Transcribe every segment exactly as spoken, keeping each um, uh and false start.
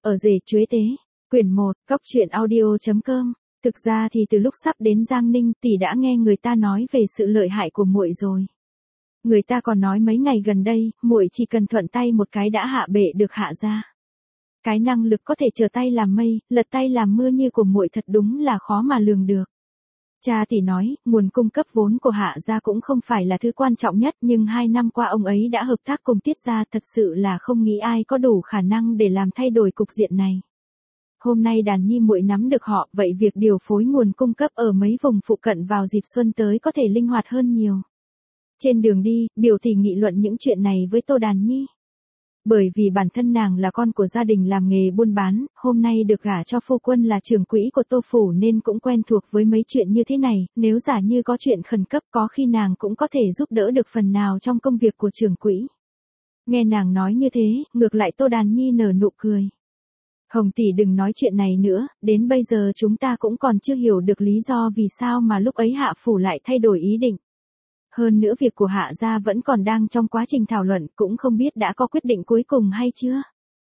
Ở rể chuế tế, quyển một, cóc truyện audio chấm com. Thực ra thì từ lúc sắp đến Giang Ninh, tỷ đã nghe người ta nói về sự lợi hại của muội rồi. Người ta còn nói mấy ngày gần đây, muội chỉ cần thuận tay một cái đã hạ bệ được Hạ gia. Cái năng lực có thể trở tay làm mây, lật tay làm mưa như của muội thật đúng là khó mà lường được. Cha tỷ nói, nguồn cung cấp vốn của Hạ gia cũng không phải là thứ quan trọng nhất, nhưng hai năm qua ông ấy đã hợp tác cùng Tiết gia, thật sự là không nghĩ ai có đủ khả năng để làm thay đổi cục diện này. Hôm nay Đàn Nhi muội nắm được họ, vậy việc điều phối nguồn cung cấp ở mấy vùng phụ cận vào dịp xuân tới có thể linh hoạt hơn nhiều. Trên đường đi, biểu tỷ nghị luận những chuyện này với Tô Đàn Nhi. Bởi vì bản thân nàng là con của gia đình làm nghề buôn bán, hôm nay được gả cho phu quân là trưởng quỹ của Tô phủ nên cũng quen thuộc với mấy chuyện như thế này, nếu giả như có chuyện khẩn cấp có khi nàng cũng có thể giúp đỡ được phần nào trong công việc của trưởng quỹ. Nghe nàng nói như thế, ngược lại Tô Đàn Nhi nở nụ cười. Hồng tỷ đừng nói chuyện này nữa, đến bây giờ chúng ta cũng còn chưa hiểu được lý do vì sao mà lúc ấy Hạ phủ lại thay đổi ý định. Hơn nữa việc của Hạ gia vẫn còn đang trong quá trình thảo luận, cũng không biết đã có quyết định cuối cùng hay chưa.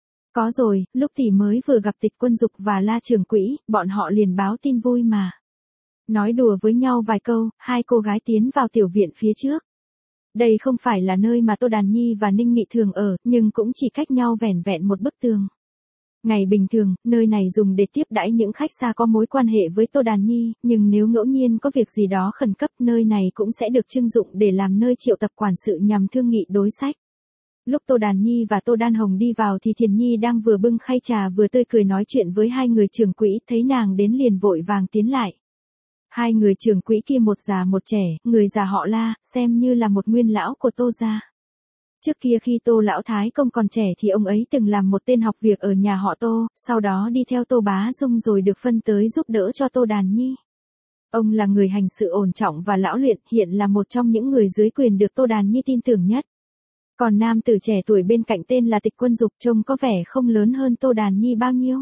Có rồi, lúc tỷ mới vừa gặp Tịch Quân Dục và La trưởng quỹ, bọn họ liền báo tin vui mà. Nói đùa với nhau vài câu, hai cô gái tiến vào tiểu viện phía trước. Đây không phải là nơi mà Tô Đàn Nhi và Ninh Nghị thường ở, nhưng cũng chỉ cách nhau vẻn vẹn một bức tường. Ngày bình thường, nơi này dùng để tiếp đãi những khách xa có mối quan hệ với Tô Đàn Nhi, nhưng nếu ngẫu nhiên có việc gì đó khẩn cấp, nơi này cũng sẽ được trưng dụng để làm nơi triệu tập quản sự nhằm thương nghị đối sách. Lúc Tô Đàn Nhi và Tô Đan Hồng đi vào thì Thiền Nhi đang vừa bưng khay trà vừa tươi cười nói chuyện với hai người trưởng quỹ, thấy nàng đến liền vội vàng tiến lại. Hai người trưởng quỹ kia một già một trẻ, người già họ La, xem như là một nguyên lão của Tô gia. Trước kia khi Tô Lão Thái Công còn trẻ thì ông ấy từng làm một tên học việc ở nhà họ Tô, sau đó đi theo Tô Bá Dung rồi được phân tới giúp đỡ cho Tô Đàn Nhi. Ông là người hành sự ổn trọng và lão luyện, hiện là một trong những người dưới quyền được Tô Đàn Nhi tin tưởng nhất. Còn nam tử trẻ tuổi bên cạnh tên là Tịch Quân Dục, trông có vẻ không lớn hơn Tô Đàn Nhi bao nhiêu.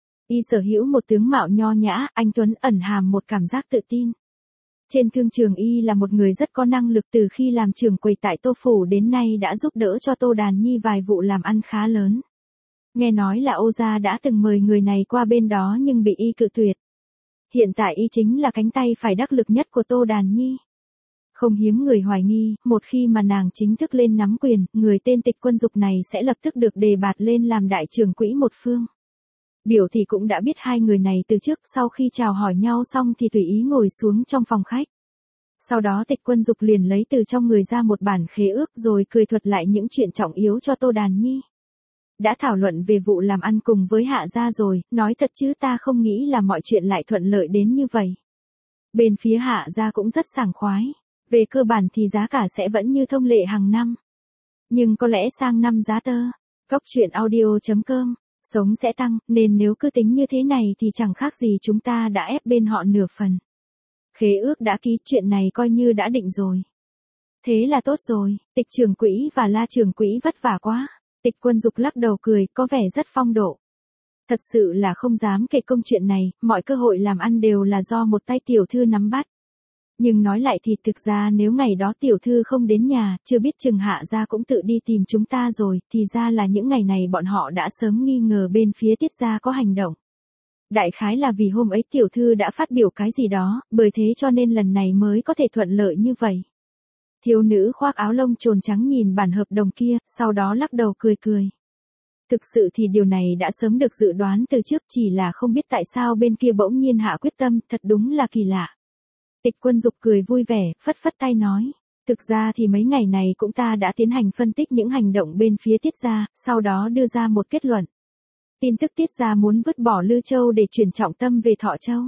Y sở hữu một tướng mạo nho nhã, anh tuấn, ẩn hàm một cảm giác tự tin. Trên thương trường y là một người rất có năng lực, từ khi làm trưởng quầy tại Tô phủ đến nay đã giúp đỡ cho Tô Đàn Nhi vài vụ làm ăn khá lớn. Nghe nói là Ô gia đã từng mời người này qua bên đó nhưng bị y cự tuyệt. Hiện tại y chính là cánh tay phải đắc lực nhất của Tô Đàn Nhi. Không hiếm người hoài nghi, một khi mà nàng chính thức lên nắm quyền, người tên Tịch Quân Dục này sẽ lập tức được đề bạt lên làm đại trưởng quỹ một phương. Biểu thì cũng đã biết hai người này từ trước, sau khi chào hỏi nhau xong thì tùy ý ngồi xuống trong phòng khách. Sau đó Tịch Quân Dục liền lấy từ trong người ra một bản khế ước rồi cười thuật lại những chuyện trọng yếu cho Tô Đàn Nhi. Đã thảo luận về vụ làm ăn cùng với Hạ gia rồi, nói thật chứ ta không nghĩ là mọi chuyện lại thuận lợi đến như vậy. Bên phía Hạ gia cũng rất sảng khoái, về cơ bản thì giá cả sẽ vẫn như thông lệ hàng năm. Nhưng có lẽ sang năm giá tơ, cóc truyện audio chấm com, sống sẽ tăng, nên nếu cứ tính như thế này thì chẳng khác gì chúng ta đã ép bên họ nửa phần. Khế ước đã ký, chuyện này coi như đã định rồi. Thế là tốt rồi, Tịch trưởng quỹ và La trưởng quỹ vất vả quá. Tịch Quân Dục lắc đầu cười, có vẻ rất phong độ. Thật sự là không dám kể công chuyện này, mọi cơ hội làm ăn đều là do một tay tiểu thư nắm bắt. Nhưng nói lại thì thực ra nếu ngày đó tiểu thư không đến nhà, chưa biết chừng Hạ gia cũng tự đi tìm chúng ta rồi, thì ra là những ngày này bọn họ đã sớm nghi ngờ bên phía Tiết gia có hành động. Đại khái là vì hôm ấy tiểu thư đã phát biểu cái gì đó, bởi thế cho nên lần này mới có thể thuận lợi như vậy. Thiếu nữ khoác áo lông trồn trắng nhìn bản hợp đồng kia, sau đó lắc đầu cười cười. Thực sự thì điều này đã sớm được dự đoán từ trước, chỉ là không biết tại sao bên kia bỗng nhiên hạ quyết tâm, thật đúng là kỳ lạ. Tịch Quân Dục cười vui vẻ, phất phất tay nói. Thực ra thì mấy ngày này cũng ta đã tiến hành phân tích những hành động bên phía Tiết gia, sau đó đưa ra một kết luận. Tin tức Tiết gia muốn vứt bỏ Lư Châu để chuyển trọng tâm về Thọ Châu.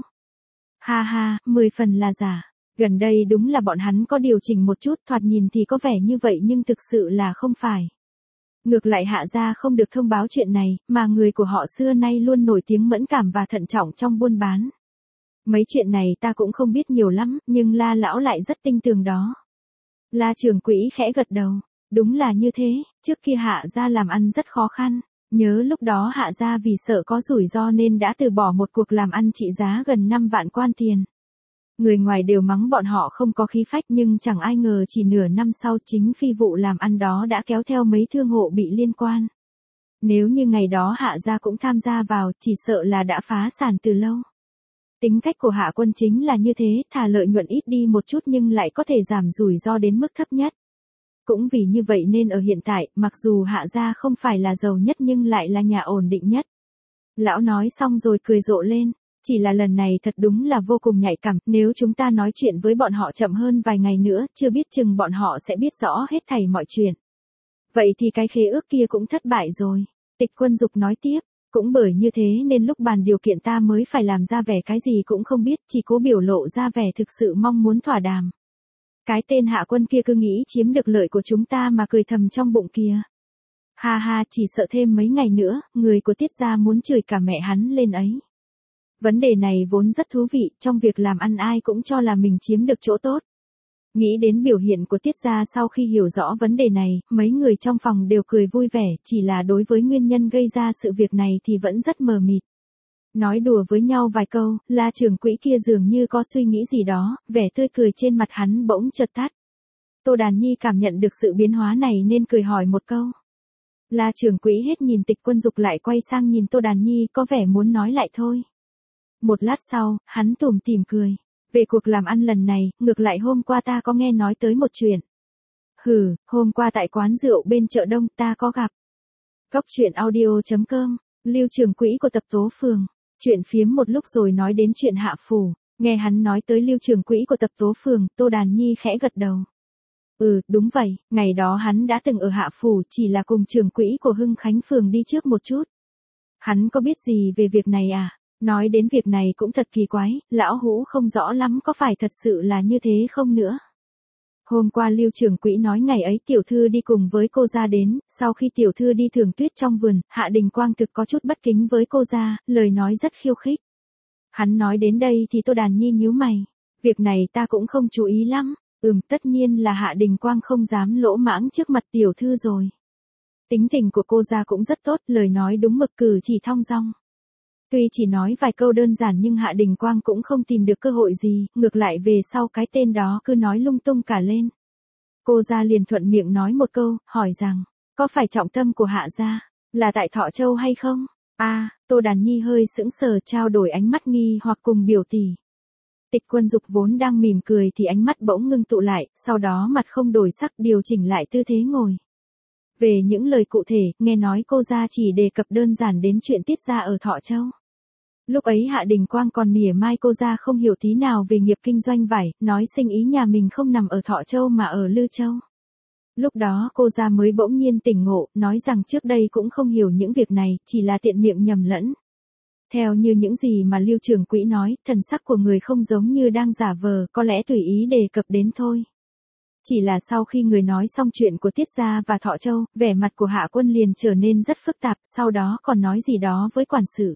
Ha ha, mười phần là giả. Gần đây đúng là bọn hắn có điều chỉnh một chút, thoạt nhìn thì có vẻ như vậy nhưng thực sự là không phải. Ngược lại Hạ gia không được thông báo chuyện này, mà người của họ xưa nay luôn nổi tiếng mẫn cảm và thận trọng trong buôn bán. Mấy chuyện này ta cũng không biết nhiều lắm, nhưng La lão lại rất tinh tường đó. La trưởng quỹ khẽ gật đầu. Đúng là như thế, trước kia Hạ gia làm ăn rất khó khăn. Nhớ lúc đó Hạ gia vì sợ có rủi ro nên đã từ bỏ một cuộc làm ăn trị giá gần năm vạn quan tiền. Người ngoài đều mắng bọn họ không có khí phách nhưng chẳng ai ngờ chỉ nửa năm sau chính phi vụ làm ăn đó đã kéo theo mấy thương hộ bị liên quan. Nếu như ngày đó Hạ gia cũng tham gia vào, chỉ sợ là đã phá sản từ lâu. Tính cách của Hạ Quân chính là như thế, thà lợi nhuận ít đi một chút nhưng lại có thể giảm rủi ro đến mức thấp nhất. Cũng vì như vậy nên ở hiện tại, mặc dù Hạ gia không phải là giàu nhất nhưng lại là nhà ổn định nhất. Lão nói xong rồi cười rộ lên, chỉ là lần này thật đúng là vô cùng nhạy cảm, nếu chúng ta nói chuyện với bọn họ chậm hơn vài ngày nữa, chưa biết chừng bọn họ sẽ biết rõ hết thảy mọi chuyện. Vậy thì cái khế ước kia cũng thất bại rồi. Tịch Quân Dục nói tiếp, cũng bởi như thế nên lúc bàn điều kiện ta mới phải làm ra vẻ cái gì cũng không biết, chỉ cố biểu lộ ra vẻ thực sự mong muốn thỏa đàm. Cái tên Hạ Quân kia cứ nghĩ chiếm được lợi của chúng ta mà cười thầm trong bụng kìa. Ha ha, chỉ sợ thêm mấy ngày nữa, người của Tiết gia muốn chửi cả mẹ hắn lên ấy. Vấn đề này vốn rất thú vị, trong việc làm ăn ai cũng cho là mình chiếm được chỗ tốt. Nghĩ đến biểu hiện của Tiết gia sau khi hiểu rõ vấn đề này, mấy người trong phòng đều cười vui vẻ, chỉ là đối với nguyên nhân gây ra sự việc này thì vẫn rất mờ mịt. Nói đùa với nhau vài câu, La trưởng quỹ kia dường như có suy nghĩ gì đó, vẻ tươi cười trên mặt hắn bỗng chợt tắt. Tô Đàn Nhi cảm nhận được sự biến hóa này nên cười hỏi một câu. La trưởng quỹ hết nhìn Tịch Quân Dục lại quay sang nhìn Tô Đàn Nhi có vẻ muốn nói lại thôi. Một lát sau, hắn tủm tỉm cười. Về cuộc làm ăn lần này, ngược lại hôm qua ta có nghe nói tới một chuyện. Hừ, hôm qua tại quán rượu bên chợ Đông ta có gặp. Cốc truyện audio chấm com, Lưu trưởng quỹ của tập Tố Phường. Chuyện phiếm một lúc rồi nói đến chuyện Hạ Phủ. Nghe hắn nói tới Lưu trưởng quỹ của tập Tố Phường, Tô Đàn Nhi khẽ gật đầu. Ừ, đúng vậy, ngày đó hắn đã từng ở Hạ Phủ, chỉ là cùng trưởng quỹ của Hưng Khánh Phường đi trước một chút. Hắn có biết gì về việc này à? Nói đến việc này cũng thật kỳ quái, lão Hũ không rõ lắm có phải thật sự là như thế không nữa. Hôm qua Lưu trưởng quỹ nói ngày ấy tiểu thư đi cùng với cô ra đến, sau khi tiểu thư đi thưởng tuyết trong vườn, Hạ Đình Quang thực có chút bất kính với cô ra, lời nói rất khiêu khích. Hắn nói đến đây thì Tô Đàn Nhi nhíu mày, việc này ta cũng không chú ý lắm, ừm tất nhiên là Hạ Đình Quang không dám lỗ mãng trước mặt tiểu thư rồi. Tính tình của cô ra cũng rất tốt, lời nói đúng mực cử chỉ thong dong. Tuy chỉ nói vài câu đơn giản nhưng Hạ Đình Quang cũng không tìm được cơ hội gì, ngược lại về sau cái tên đó cứ nói lung tung cả lên. Cô ra liền thuận miệng nói một câu, hỏi rằng, có phải trọng tâm của Hạ gia là tại Thọ Châu hay không? A, à, Tô Đàn Nhi hơi sững sờ trao đổi ánh mắt nghi hoặc cùng biểu tỷ. Tịch Quân Dục vốn đang mỉm cười thì ánh mắt bỗng ngưng tụ lại, sau đó mặt không đổi sắc điều chỉnh lại tư thế ngồi. Về những lời cụ thể, nghe nói cô ra chỉ đề cập đơn giản đến chuyện Tiết gia ở Thọ Châu. Lúc ấy Hạ Đình Quang còn mỉa mai cô ra không hiểu tí nào về nghiệp kinh doanh vải, nói sinh ý nhà mình không nằm ở Thọ Châu mà ở Lư Châu. Lúc đó cô ra mới bỗng nhiên tỉnh ngộ, nói rằng trước đây cũng không hiểu những việc này, chỉ là tiện miệng nhầm lẫn. Theo như những gì mà Lưu trưởng quỹ nói, thần sắc của người không giống như đang giả vờ, có lẽ tùy ý đề cập đến thôi. Chỉ là sau khi người nói xong chuyện của Tiết gia và Thọ Châu, vẻ mặt của Hạ Quân liền trở nên rất phức tạp, sau đó còn nói gì đó với quản sự.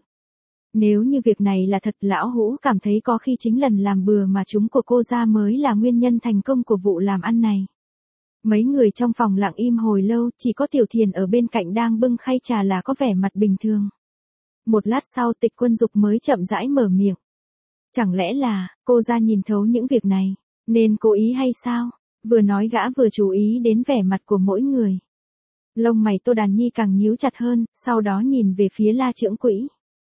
Nếu như việc này là thật, lão Hũ cảm thấy có khi chính lần làm bừa mà chúng của cô ra mới là nguyên nhân thành công của vụ làm ăn này. Mấy người trong phòng lặng im hồi lâu, chỉ có Tiểu Thiền ở bên cạnh đang bưng khay trà là có vẻ mặt bình thường. Một lát sau Tịch Quân Dục mới chậm rãi mở miệng. Chẳng lẽ là, cô ra nhìn thấu những việc này, nên cố ý hay sao? Vừa nói gã vừa chú ý đến vẻ mặt của mỗi người. Lông mày Tô Đàn Nhi càng nhíu chặt hơn, sau đó nhìn về phía La trưởng quỹ.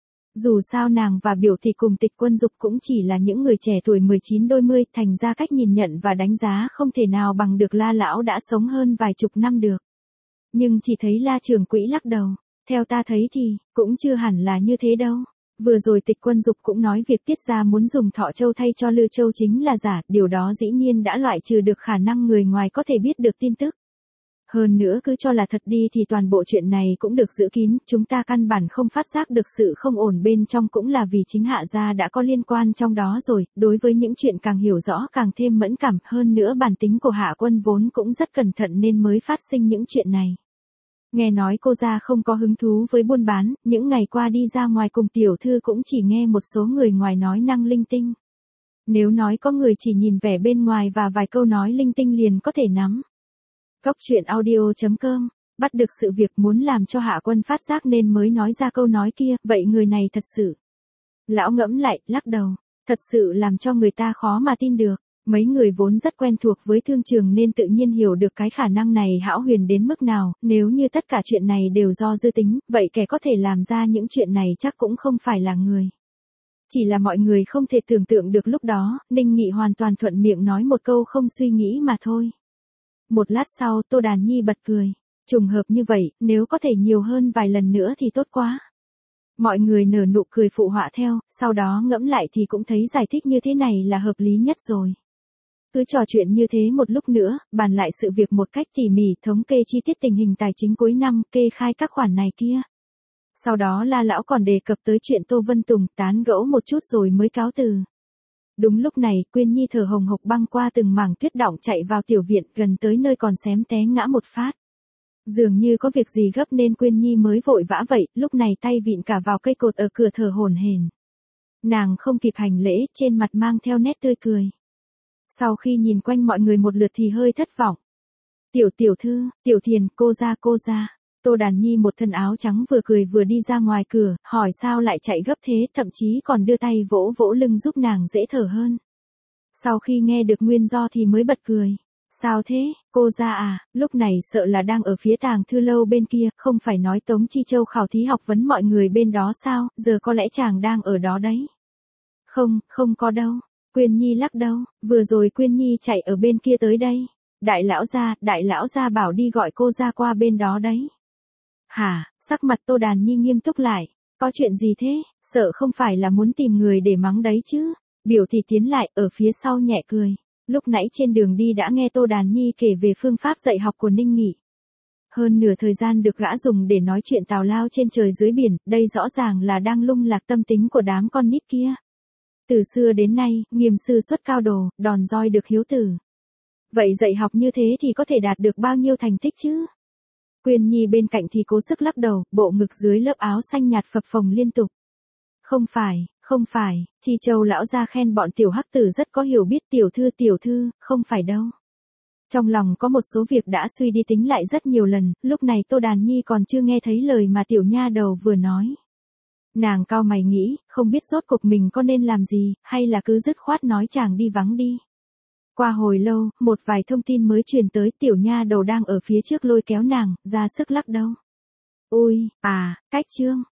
Dù sao nàng và biểu thị cùng Tịch Quân Dục cũng chỉ là những người trẻ tuổi mười chín đôi mươi, thành ra cách nhìn nhận và đánh giá không thể nào bằng được La lão đã sống hơn vài chục năm được. Nhưng chỉ thấy La trưởng quỹ lắc đầu, theo ta thấy thì, cũng chưa hẳn là như thế đâu. Vừa rồi Tịch Quân Dục cũng nói việc Tiết gia muốn dùng Thọ Châu thay cho Lư Châu chính là giả, điều đó dĩ nhiên đã loại trừ được khả năng người ngoài có thể biết được tin tức. Hơn nữa cứ cho là thật đi thì toàn bộ chuyện này cũng được giữ kín, chúng ta căn bản không phát giác được sự không ổn bên trong cũng là vì chính Hạ gia đã có liên quan trong đó rồi, đối với những chuyện càng hiểu rõ càng thêm mẫn cảm, hơn nữa bản tính của Hạ Quân vốn cũng rất cẩn thận nên mới phát sinh những chuyện này. Nghe nói cô ra không có hứng thú với buôn bán, những ngày qua đi ra ngoài cùng tiểu thư cũng chỉ nghe một số người ngoài nói năng linh tinh. Nếu nói có người chỉ nhìn vẻ bên ngoài và vài câu nói linh tinh liền có thể nắm. Cốc truyện audio chấm com, bắt được sự việc muốn làm cho Hạ Quân phát giác nên mới nói ra câu nói kia, vậy người này thật sự. Lão ngẫm lại, lắc đầu, thật sự làm cho người ta khó mà tin được. Mấy người vốn rất quen thuộc với thương trường nên tự nhiên hiểu được cái khả năng này hão huyền đến mức nào, nếu như tất cả chuyện này đều do dư tính, vậy kẻ có thể làm ra những chuyện này chắc cũng không phải là người. Chỉ là mọi người không thể tưởng tượng được lúc đó, Ninh Nghị hoàn toàn thuận miệng nói một câu không suy nghĩ mà thôi. Một lát sau Tô Đàn Nhi bật cười. Trùng hợp như vậy, nếu có thể nhiều hơn vài lần nữa thì tốt quá. Mọi người nở nụ cười phụ họa theo, sau đó ngẫm lại thì cũng thấy giải thích như thế này là hợp lý nhất rồi. Cứ trò chuyện như thế một lúc nữa, bàn lại sự việc một cách tỉ mỉ, thống kê chi tiết tình hình tài chính cuối năm, kê khai các khoản này kia. Sau đó La lão còn đề cập tới chuyện Tô Vân Tùng, tán gẫu một chút rồi mới cáo từ. Đúng lúc này, Quyên Nhi thở hồng hộc băng qua từng mảng tuyết đọng chạy vào tiểu viện, gần tới nơi còn xém té ngã một phát. Dường như có việc gì gấp nên Quyên Nhi mới vội vã vậy, lúc này tay vịn cả vào cây cột ở cửa thở hổn hển. Nàng không kịp hành lễ, trên mặt mang theo nét tươi cười. Sau khi nhìn quanh mọi người một lượt thì hơi thất vọng. Tiểu tiểu thư, Tiểu Thiền, cô ra cô ra. Tô Đàn Nhi một thân áo trắng vừa cười vừa đi ra ngoài cửa, hỏi sao lại chạy gấp thế, thậm chí còn đưa tay vỗ vỗ lưng giúp nàng dễ thở hơn. Sau khi nghe được nguyên do thì mới bật cười. Sao thế, cô ra à, lúc này sợ là đang ở phía tàng thư lâu bên kia, không phải nói Tống Chi Châu khảo thí học vấn mọi người bên đó sao, giờ có lẽ chàng đang ở đó đấy. Không, không có đâu. Quyên Nhi lắc đầu, vừa rồi Quyên Nhi chạy ở bên kia tới đây. Đại lão gia, đại lão gia bảo đi gọi cô ra qua bên đó đấy. Hả, sắc mặt Tô Đàn Nhi nghiêm túc lại, có chuyện gì thế, sợ không phải là muốn tìm người để mắng đấy chứ. Biểu thì tiến lại, ở phía sau nhẹ cười. Lúc nãy trên đường đi đã nghe Tô Đàn Nhi kể về phương pháp dạy học của Ninh Nghị. Hơn nửa thời gian được gã dùng để nói chuyện tào lao trên trời dưới biển, đây rõ ràng là đang lung lạc tâm tính của đám con nít kia. Từ xưa đến nay, nghiêm sư xuất cao đồ, đòn roi được hiếu tử. Vậy dạy học như thế thì có thể đạt được bao nhiêu thành tích chứ? Quyên Nhi bên cạnh thì cố sức lắc đầu, bộ ngực dưới lớp áo xanh nhạt phập phồng liên tục. Không phải, không phải, Chi Châu lão gia khen bọn tiểu hắc tử rất có hiểu biết, tiểu thư tiểu thư, không phải đâu. Trong lòng có một số việc đã suy đi tính lại rất nhiều lần, lúc này Tô Đàn Nhi còn chưa nghe thấy lời mà tiểu nha đầu vừa nói. Nàng cau mày nghĩ, không biết rốt cuộc mình có nên làm gì, hay là cứ dứt khoát nói chàng đi vắng đi. Qua hồi lâu, một vài thông tin mới truyền tới, tiểu nha đầu đang ở phía trước lôi kéo nàng, ra sức lắc đầu. Ôi, à, cách chương,